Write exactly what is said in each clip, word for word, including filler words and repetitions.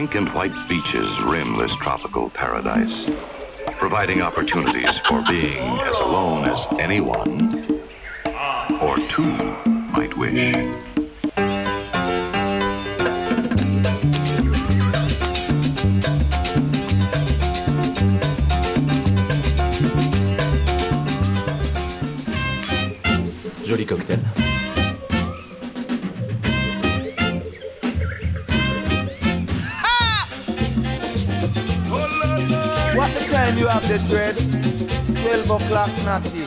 pink and white beaches rim this tropical paradise, providing opportunities for being as alone as anyone or two might wish. Joli cocktail. What the time you have the dread? twelve o'clock, Natty.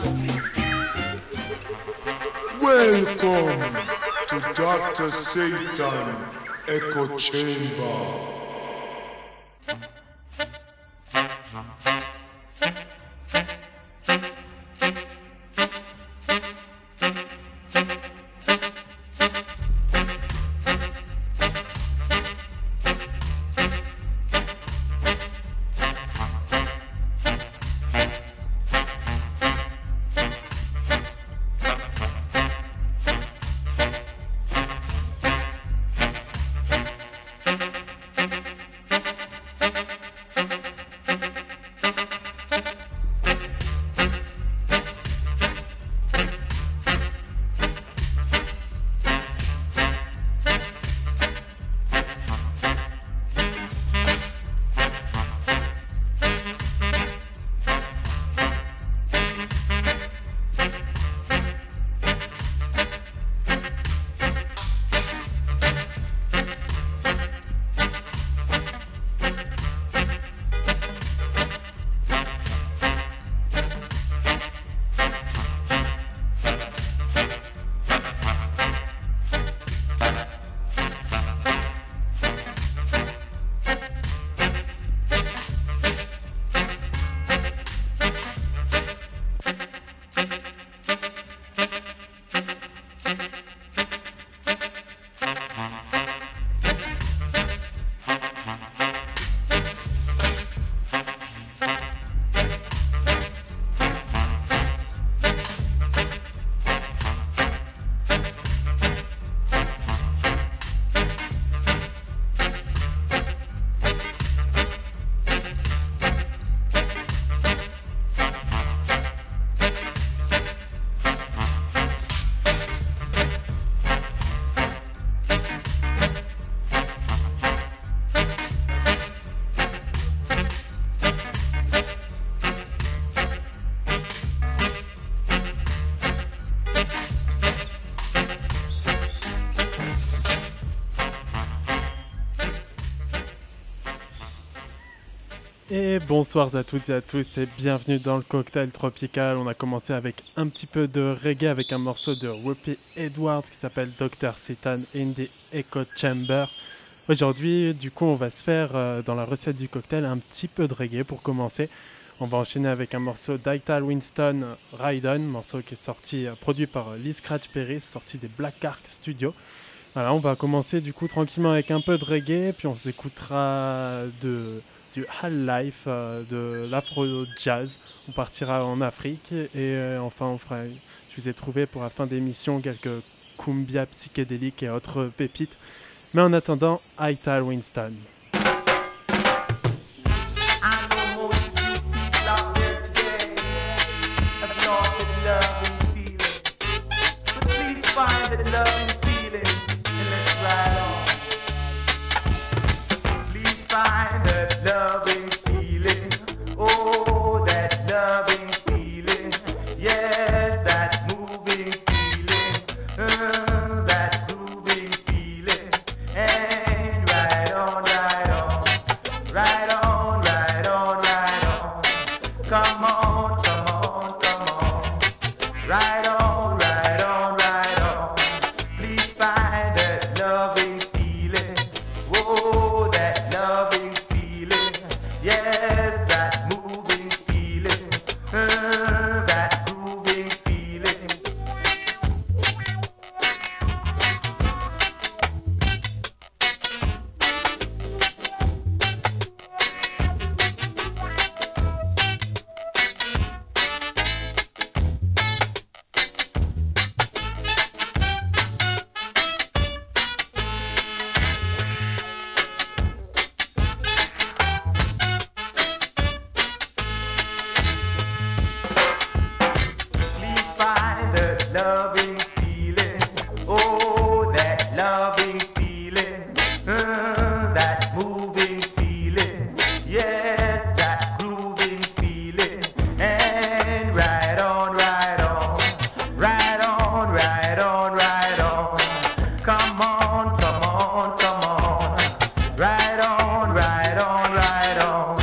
Welcome to Doctor Satan Echo Chamber. Et bonsoir à toutes et à tous et bienvenue dans le cocktail tropical. On a commencé avec un petit peu de reggae avec un morceau de Whoopi Edwards qui s'appelle docteur Satan in the Echo Chamber. Aujourd'hui, du coup, on va se faire euh, dans la recette du cocktail un petit peu de reggae pour commencer. On va enchaîner avec un morceau d'Ital Winston Rydon, morceau qui est sorti, euh, produit par Lee Scratch Perry, sorti des Black Ark Studios. Voilà, on va commencer du coup tranquillement avec un peu de reggae, puis on s'écoutera de... du Hall Life, euh, de l'afro-jazz. On partira en Afrique et euh, enfin on fera, je vous ai trouvé pour la fin d'émission quelques cumbia psychédéliques et autres pépites. Mais en attendant, Ital Winston. Right on, right on, right on. Please loving feeling. Oh, that loving feeling. Uh, that moving feeling. Yes, that grooving feeling. And right on, right on. Right on, right on, right on. Come on, come on, come on. Right on, right on, right on.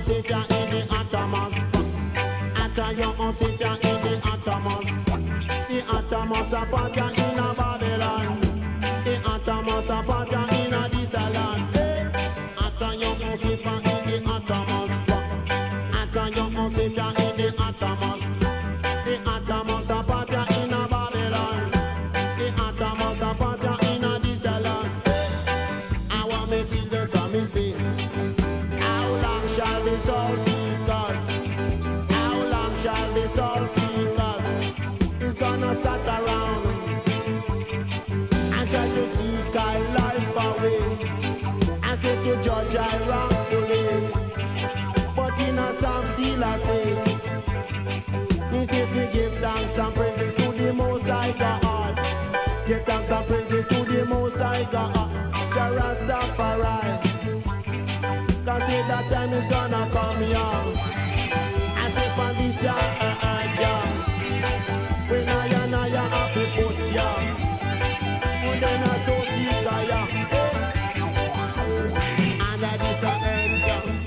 safe in the Atamas. Atayon safe in the Atamas. The Atamas a party in a Babylon. The Atamas a party in a this land. Atayon safe in the Atamas. Atayon safe in the Atamas. The Atamas a party in a Babylon. The Atamas a party in a this land. I want me to just let me see. How long shall the soul seekers? How long shall the soul seekers? It's gonna sat around and try to seek our life away. I say to judge I wrongfully, but in a Psalm seal I say, he says we give thanks and praises to the Most High God. Give thanks and praises to the Most High God. Rastafari, cause say that time is gonna come young. I say for this year, uh, uh, young. When I and I have to put young. When then I so sick I am. And I this a end young.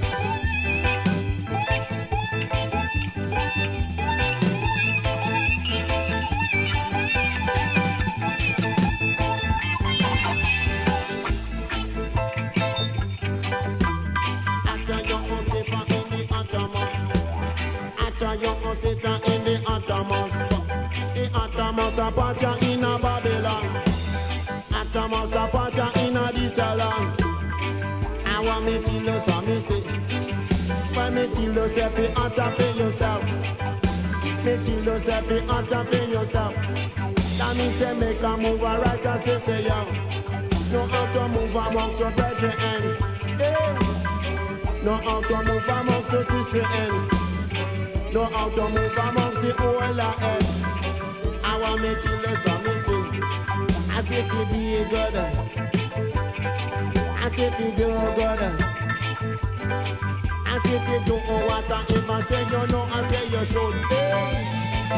Atayon safe in the Atamas. The Atamas a party in a Babylon. Atamas a party in a this land. I want me to know some me say. When me till yourself, you have to pay yourself. Me till yourself, you have to pay yourself. That means say make a move right and say say yo. Know how to move amongst your brethren ends. Hey. Know how to move amongst your sister ends. Know how to move amongst the whole earth. I want me to know some me sing. As if you be good. As if you do good. As if you do what I even say you know and say you should. Hey.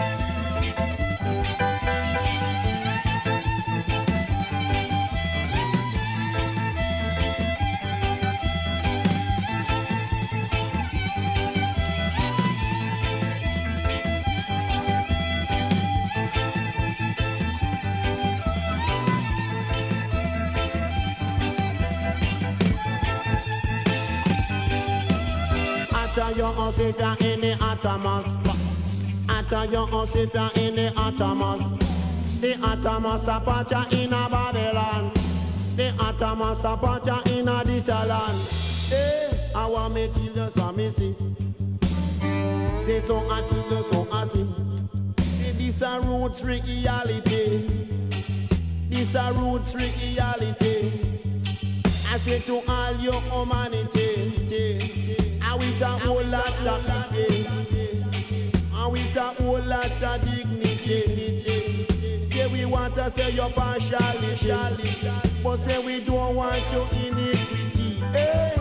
Atayon safe in the Atamas. Atayon safe in the Atamas. The Atamas a party in a Babylon. The Atamas a party in a this land. Hey, I want me till you saw me see. Say so until you so I see. See this a roots reality. This a roots reality. I say to all your humanity. And with a whole lot of pity, and with a whole lot of dignity. Say we want to say your partiality, but say we don't want your iniquity. Hey.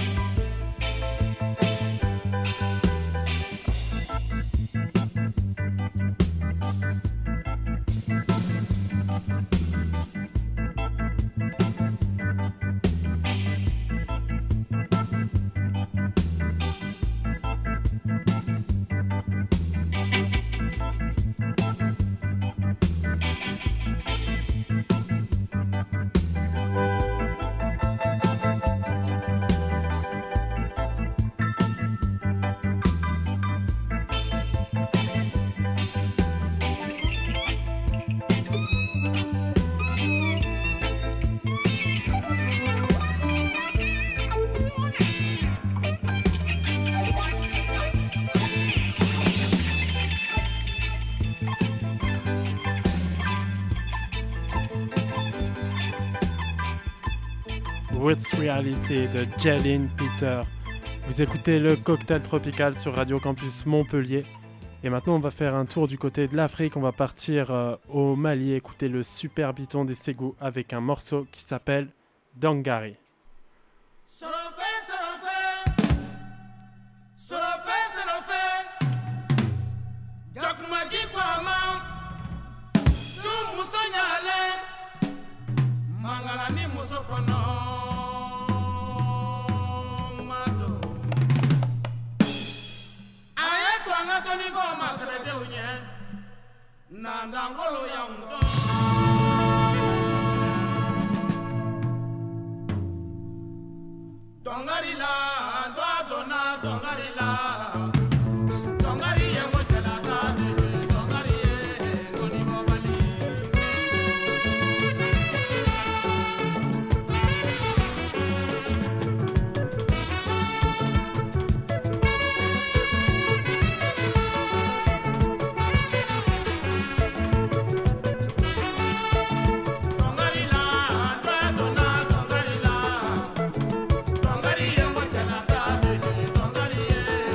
Roots Reality de Jalen Peter. Vous écoutez le Cocktail Tropical sur Radio Campus Montpellier. Et maintenant, on va faire un tour du côté de l'Afrique. On va partir euh, au Mali, écouter le super biton des Ségou avec un morceau qui s'appelle Dangari. denw ɲɛ nandangolo y'anw dɔn. Dongari la, dwa dona dongari la. Dongari ye mo chalata de, dongari ye ngoni mobali. Dongari la, dwa dona dongari la. Dongari ye mo chalata de, dongari ye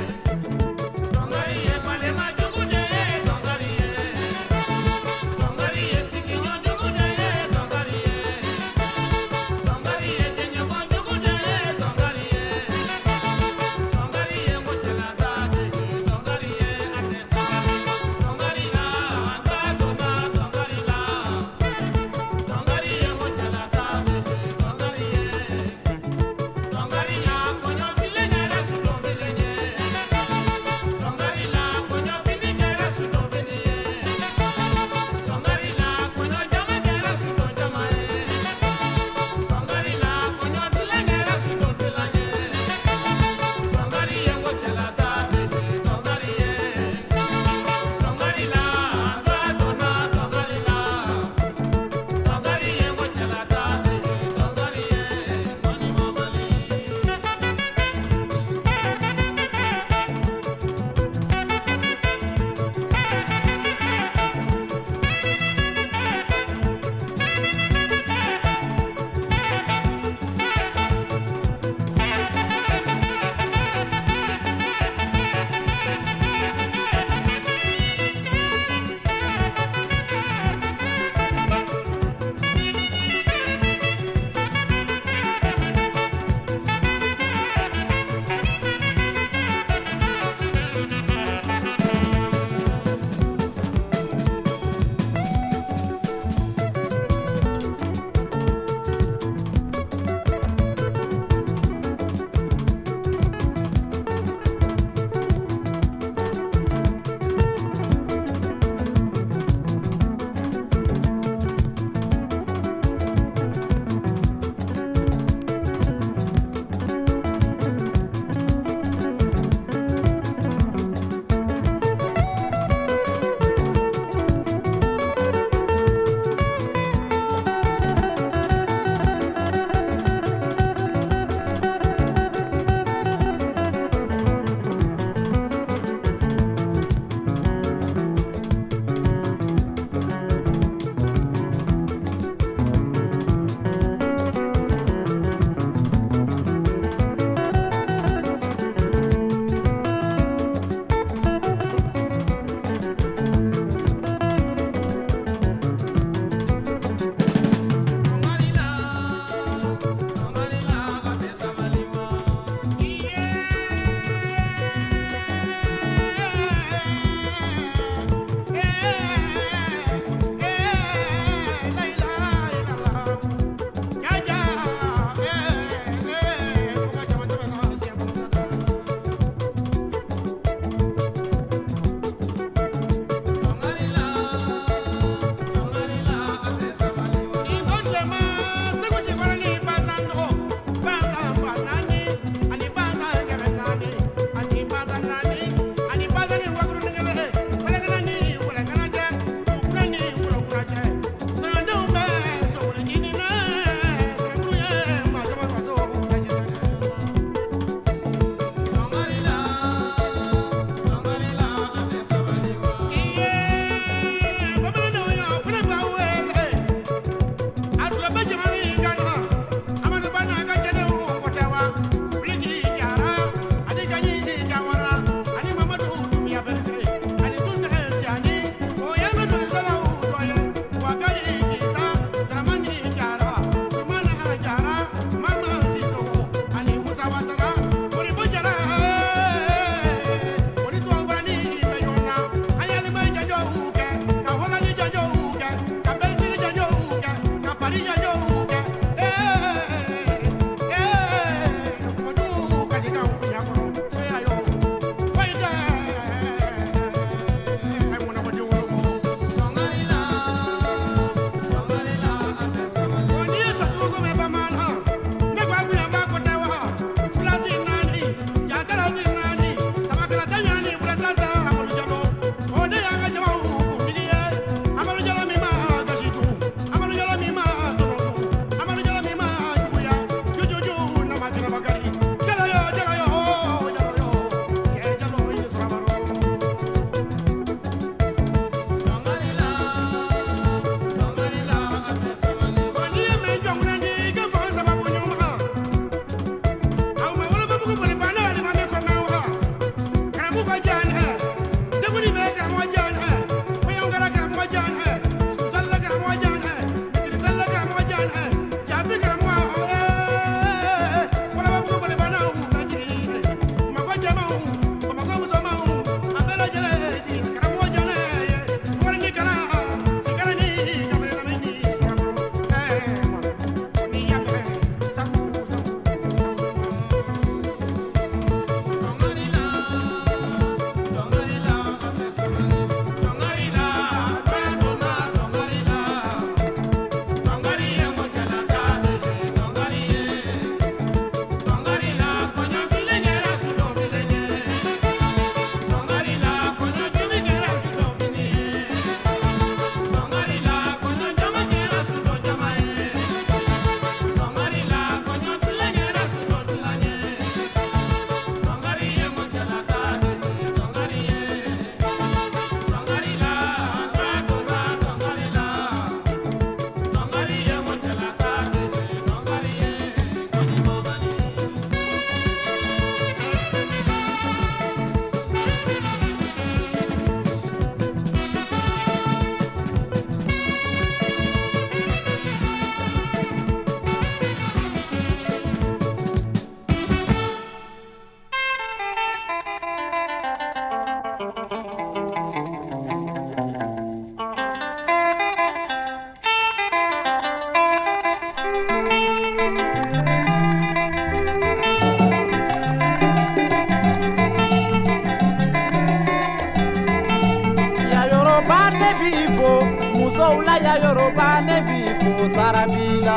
Sarabila.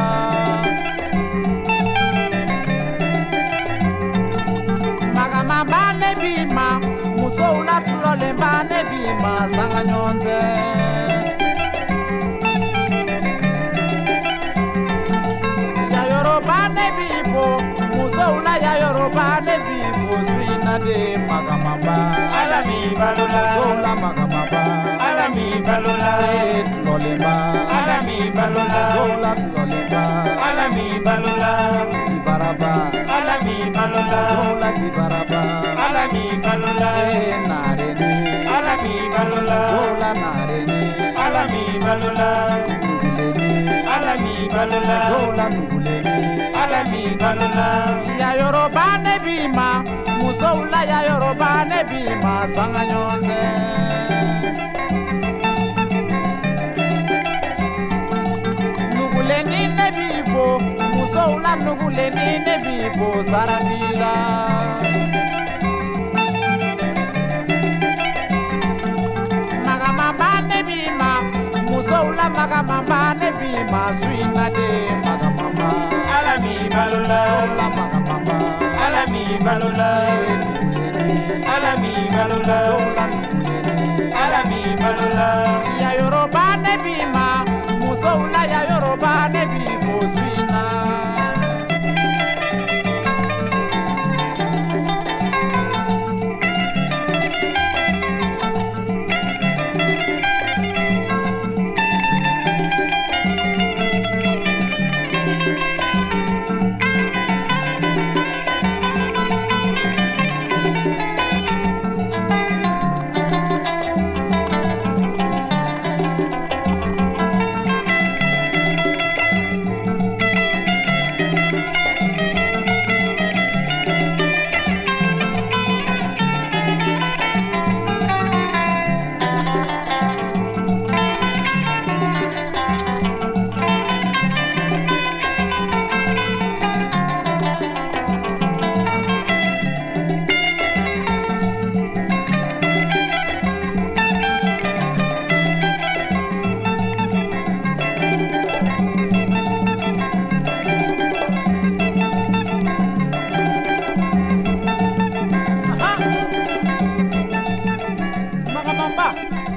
Magamamba nebima, musoula tulolemba nebima sanganyonze. Ya Yoruba nebifo, musoula ya Yoruba nebifo swina de magamamba. Alami balula, Musoula magamamba. alami balula, Tulolemba. alami balula, Musoula tulolemba. alami balula, Tibaraba. alami balula, Musoula tibaraba. alami balula, Eh, nareni. alami balula, Zola nareni. alami balula, Nuguleni. alami balula, Zola nuguleni. alami balula, Ya Yoruba nebima. Musoula ya Yoruba nebima sanganyonze. Nuguleni nebifo. Musoula nuguleni nebifo Sarabila. Magamamba nebima. Musoula magamamba nebima swinga de magamamba. alami balula, Zola magamamba. alami balula, alami balula, Zola nuguleni. alami balula, Ya Yoruba nebima. Musoula ya Yoruba nebifo swinga. Magamamba.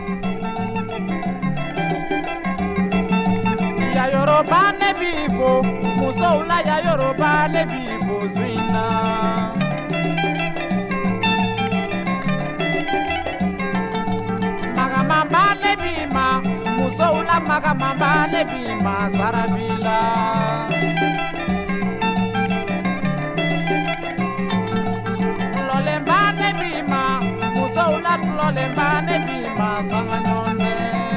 Ya Yoruba nebifo. Musoula ya Yoruba nebifo swinga. Magamamba nebima. Musoula magamamba nebima Sarabila. Lolemba nebima. Musoula lolemba nebima sanganyonze.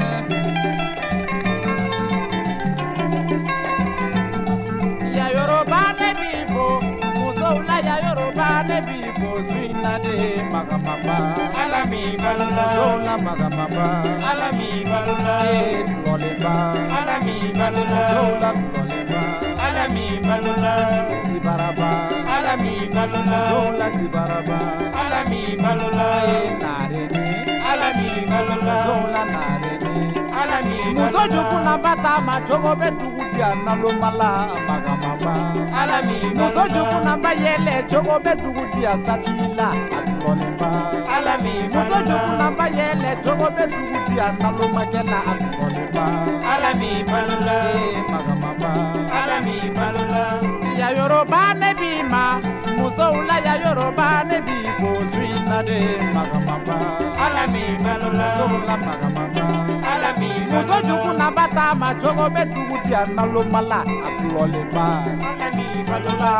Ya Yoruba nebifo. Musoula ya Yoruba nebifo swinga de magamamba. alami balula, Musoula magamamba. alami balula, Eh, lolemba. alami balula, Musoula lolemba. alami balula, Tibaraba. alami balula, Musoula tibaraba. alami balula, Eh, nareni. alami balula, Musoula nareni. alami Muso balula, juku na bata ma jogo be dugu dia na lo mala magamamba. alami Muso balula, juku na ba yele jogo be dugu dia safila atulolemba. alami Muso juku na balula, ba yele jogo be dugu dia na lo magela atulolemba. alami balula, Eh magamamba. alami balula, Ya Yoruba nebima. Muso ula ya Yoruba nebifo swina de magamamba. alami balula, Muso ula magamamba. alami Muso balula, juku na bata ma jogo be dugu dia na lo mala atulolemba. alami balula.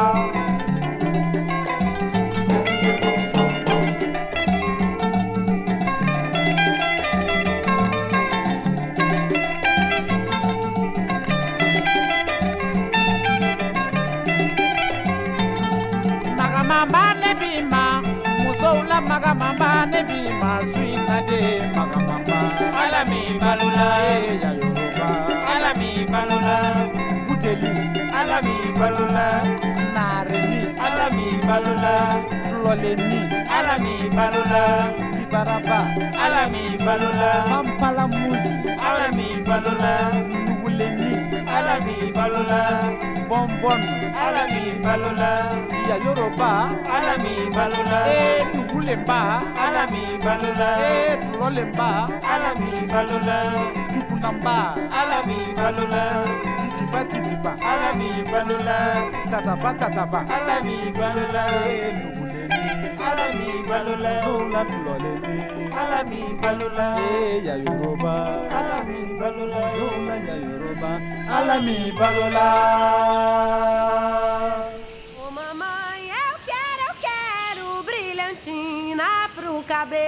Magamamba nebima. Musoula magamamba nebima swinga de magamamba. Alami balula, Eh ya Yoruba. alami balula, Buteli. alami balula, Nareni. alami balula, Loleni. alami balula, Tibaraba. alami balula, Pampala muzi. alami balula, Nuguleni. alami alami balola, Bonbon, alami balola, ya Yoruba, alami balola, e Nugulemba, alami balola, e Tulolemba, alami balola, Tupunamba, alami balola, Titiba Titiba, alami balola, Tataba Tataba, alami balola, e Nugulemi, alami balola, Zola Tulolele, alami balola, e ya Yoruba, alami balola, Zola ya Yoruba, Alami Balola. Ô mamãe, eu quero, eu quero brilhantina pro cabelo.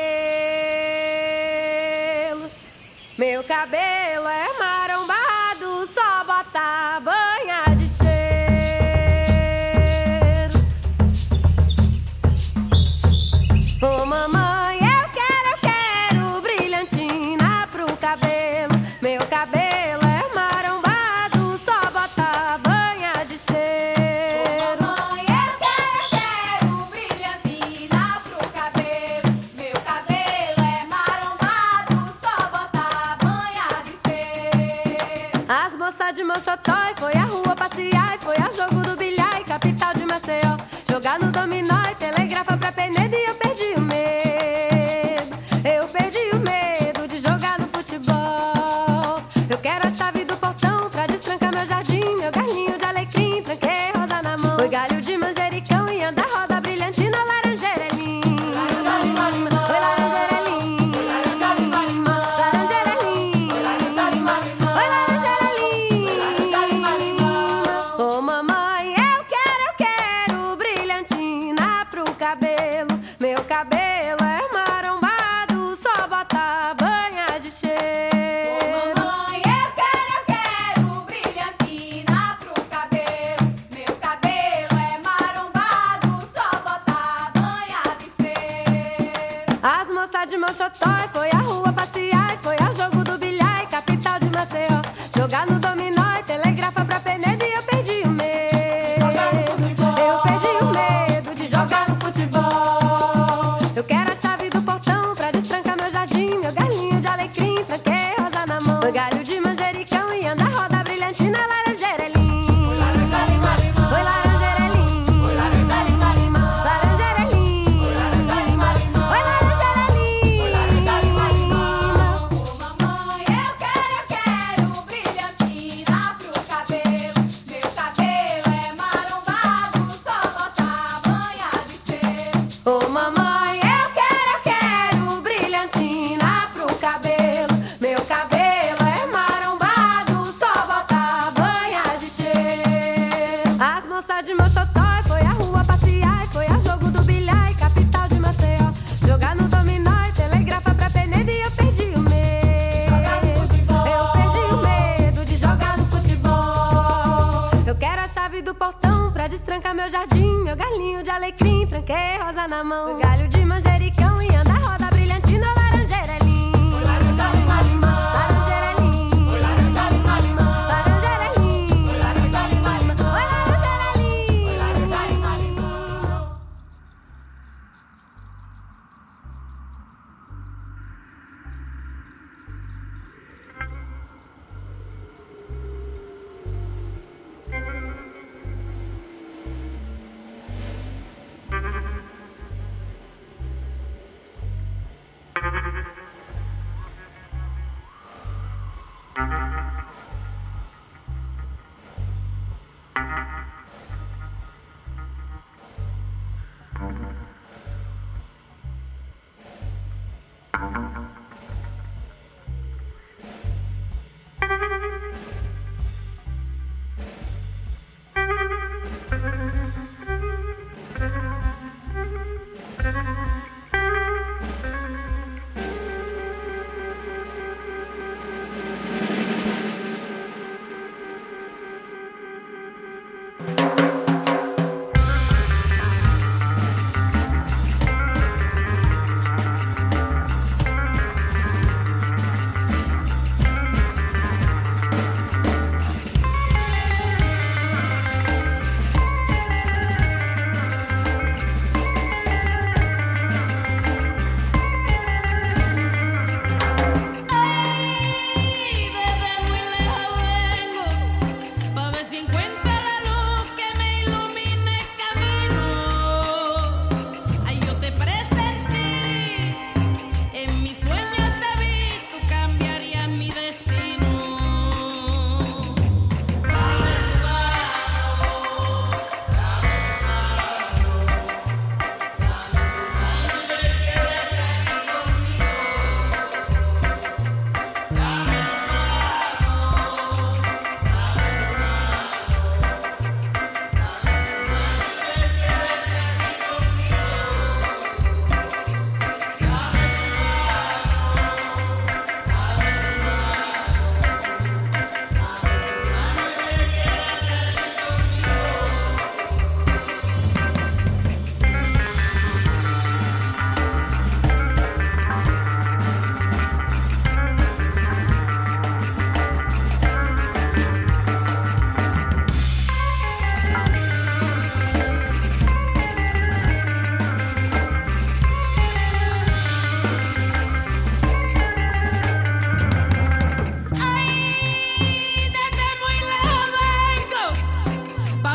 Meu cabelo é marombado, só botar banha de cheiro. Ô mamãe, eu quero, eu quero brilhantina pro cabelo. Meu cabelo é marombado, só botar banha de cheiro. Mamãe, eu quero, eu quero brilhantina pro cabelo. Meu cabelo é marombado, só botar banha de cheiro. As moças de Mochotói foi à rua passear e foi ao jogo do bilhar e capital de Maceió. Jogar no dominó e telegrafa pra Penedo e eu perdi o medo. Eu perdi o medo de jogar no futebol. Eu quero a chave do portão pra destrancar meu jardim. Meu galinho de alecrim, tranquei rosa na mão. Foi galho de manjericão e anda roda brilhantina, laranjeira é linda. Oi, laranjeira é linda. Laranjeira é linda. Oi, laranjeira é linda. Ô mamãe, eu quero, eu quero brilhantina pro cabelo. Meu cabelo é marombado, só botar banha de cheiro. Mamãe, eu quero, eu quero brilhantina pro cabelo. Meu cabelo é marombado, só botar banha de cheiro. As moças de Mochotói foi à rua passear e foi ao jogo do bilhar e capital de Maceió. Jogar no dominó e telegrafa pra Penedo e eu perdi o medo. Eu perdi o medo de jogar no futebol. Eu quero a chave do portão pra destrancar meu jardim. Meu galinho de alecrim, tranquei rosa na mão. Foi galho de manjericão e anda roda brilhantina, laranjeira é linda. Oi, laranjeira é linda. Laranjeira é linda. Oi, laranjeira é linda. Mamãe, eu quero, eu quero brilhantina pro cabelo. Meu cabelo é marombado, só botar banha de cheiro. Ô mamãe, eu quero, eu quero brilhantina pro cabelo. Meu cabelo é marombado, só botar banha de cheiro. As moças de Mochotói foi à rua passear e foi ao jogo do bilhar e capital de Maceió. Jogar no dominó e telegrafa pra Penedo e eu perdi o medo. Eu perdi o medo de jogar no futebol. Eu quero a chave do portão pra destrancar meu jardim. Meu galinho de alecrim, tranquei rosa na mão. Foi galho de manjericão e anda roda brilhantina, laranjeira é linda. Laranjeira é linda. Laranjeira é linda. Oi, laranjeira é linda.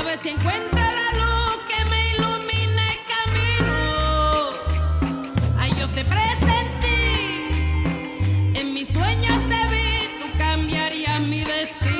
ver si encuentra la luz que me ilumine el camino. Ay, yo te presentí, en mis sueños te vi, tú cambiarías mi destino.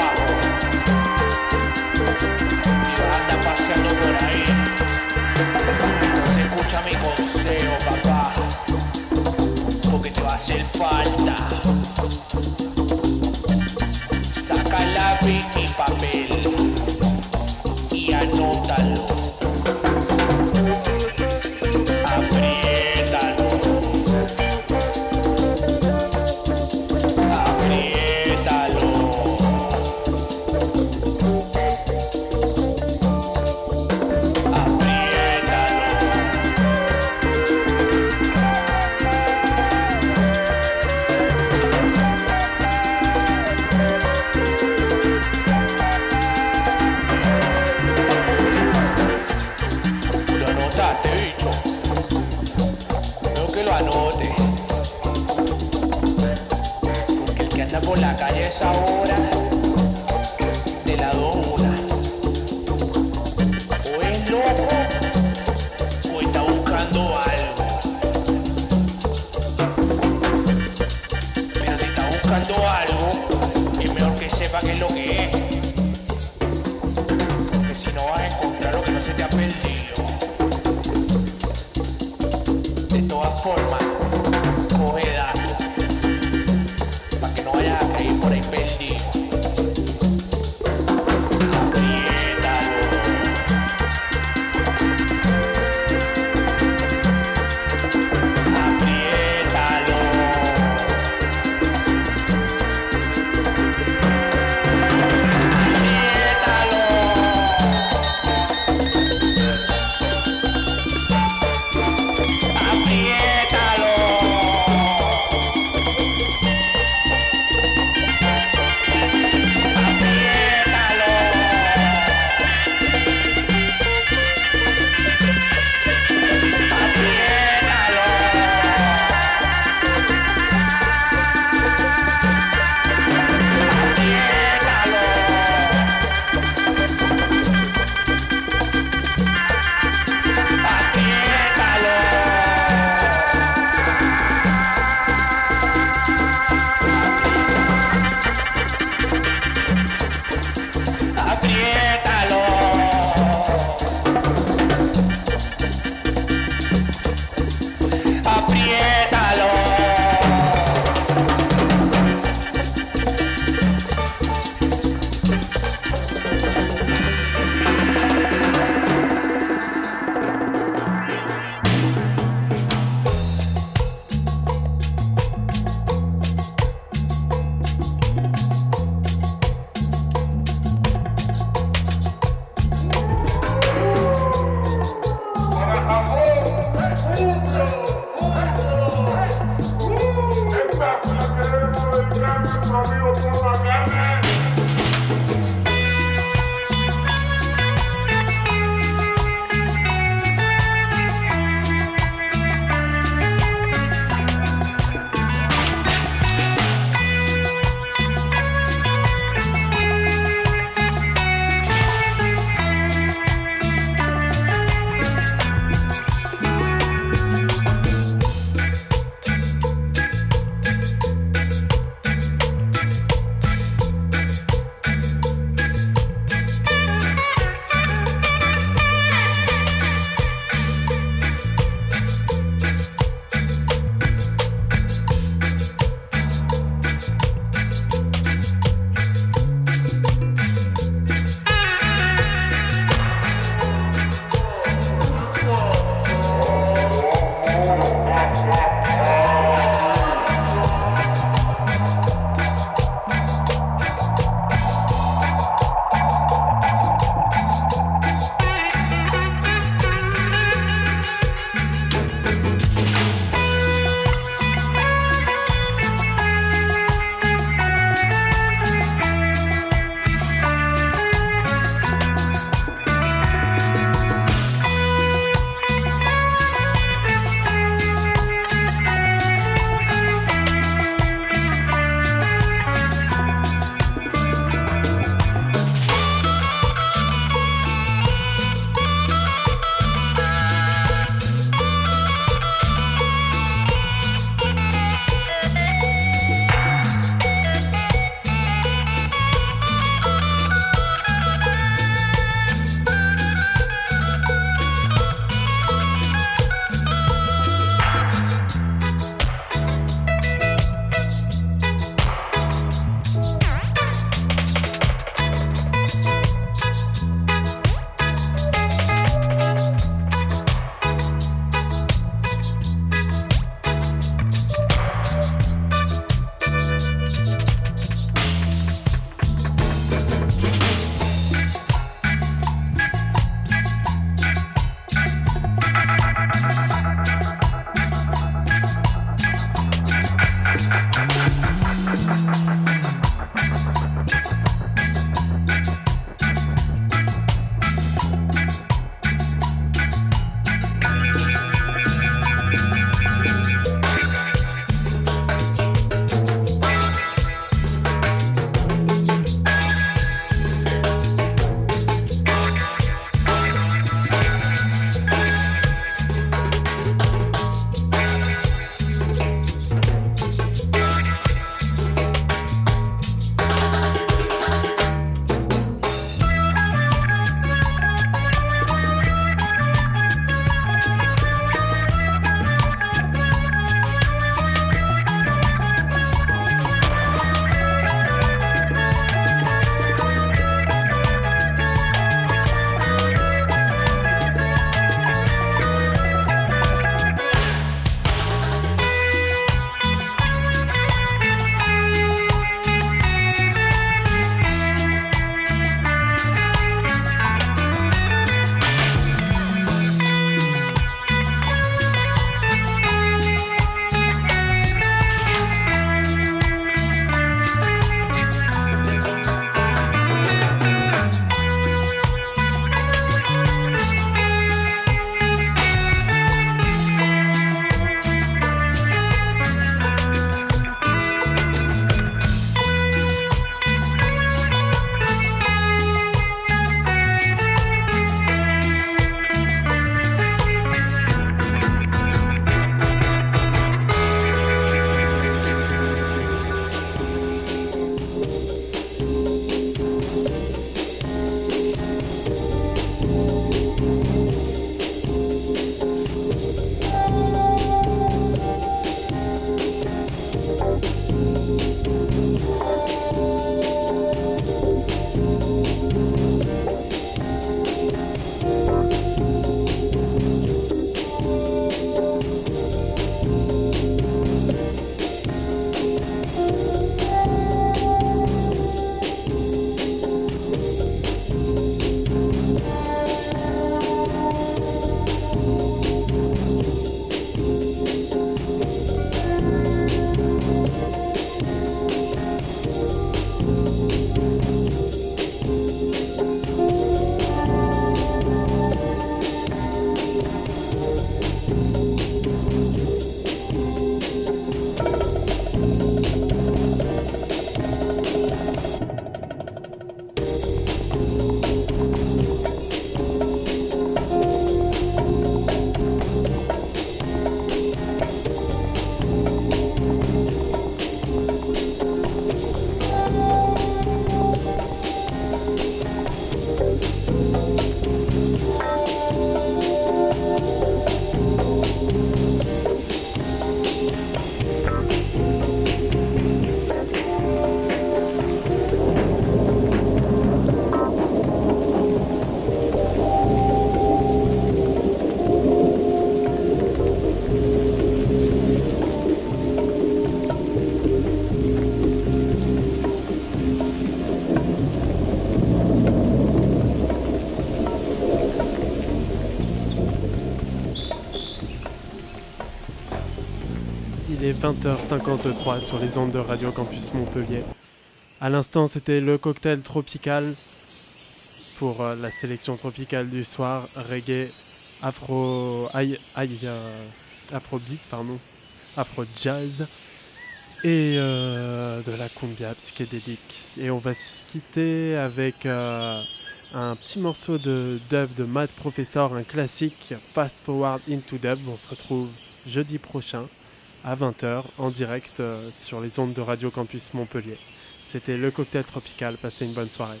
est vingt heures cinquante-trois sur les ondes de Radio Campus Montpellier. À l'instant, c'était le cocktail tropical pour euh, la sélection tropicale du soir, reggae, afro, aïe, aïe, euh, afrobeat, pardon, afro jazz et euh, de la cumbia psychédélique. Et on va se quitter avec euh, un petit morceau de dub de Mad Professor, un classique, Fast Forward into Dub. On se retrouve jeudi prochain à vingt heures en direct euh, sur les ondes de Radio Campus Montpellier. C'était le cocktail tropical, passez une bonne soirée.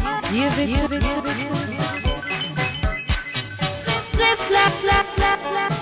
Slip, slap, slap, slap, slap.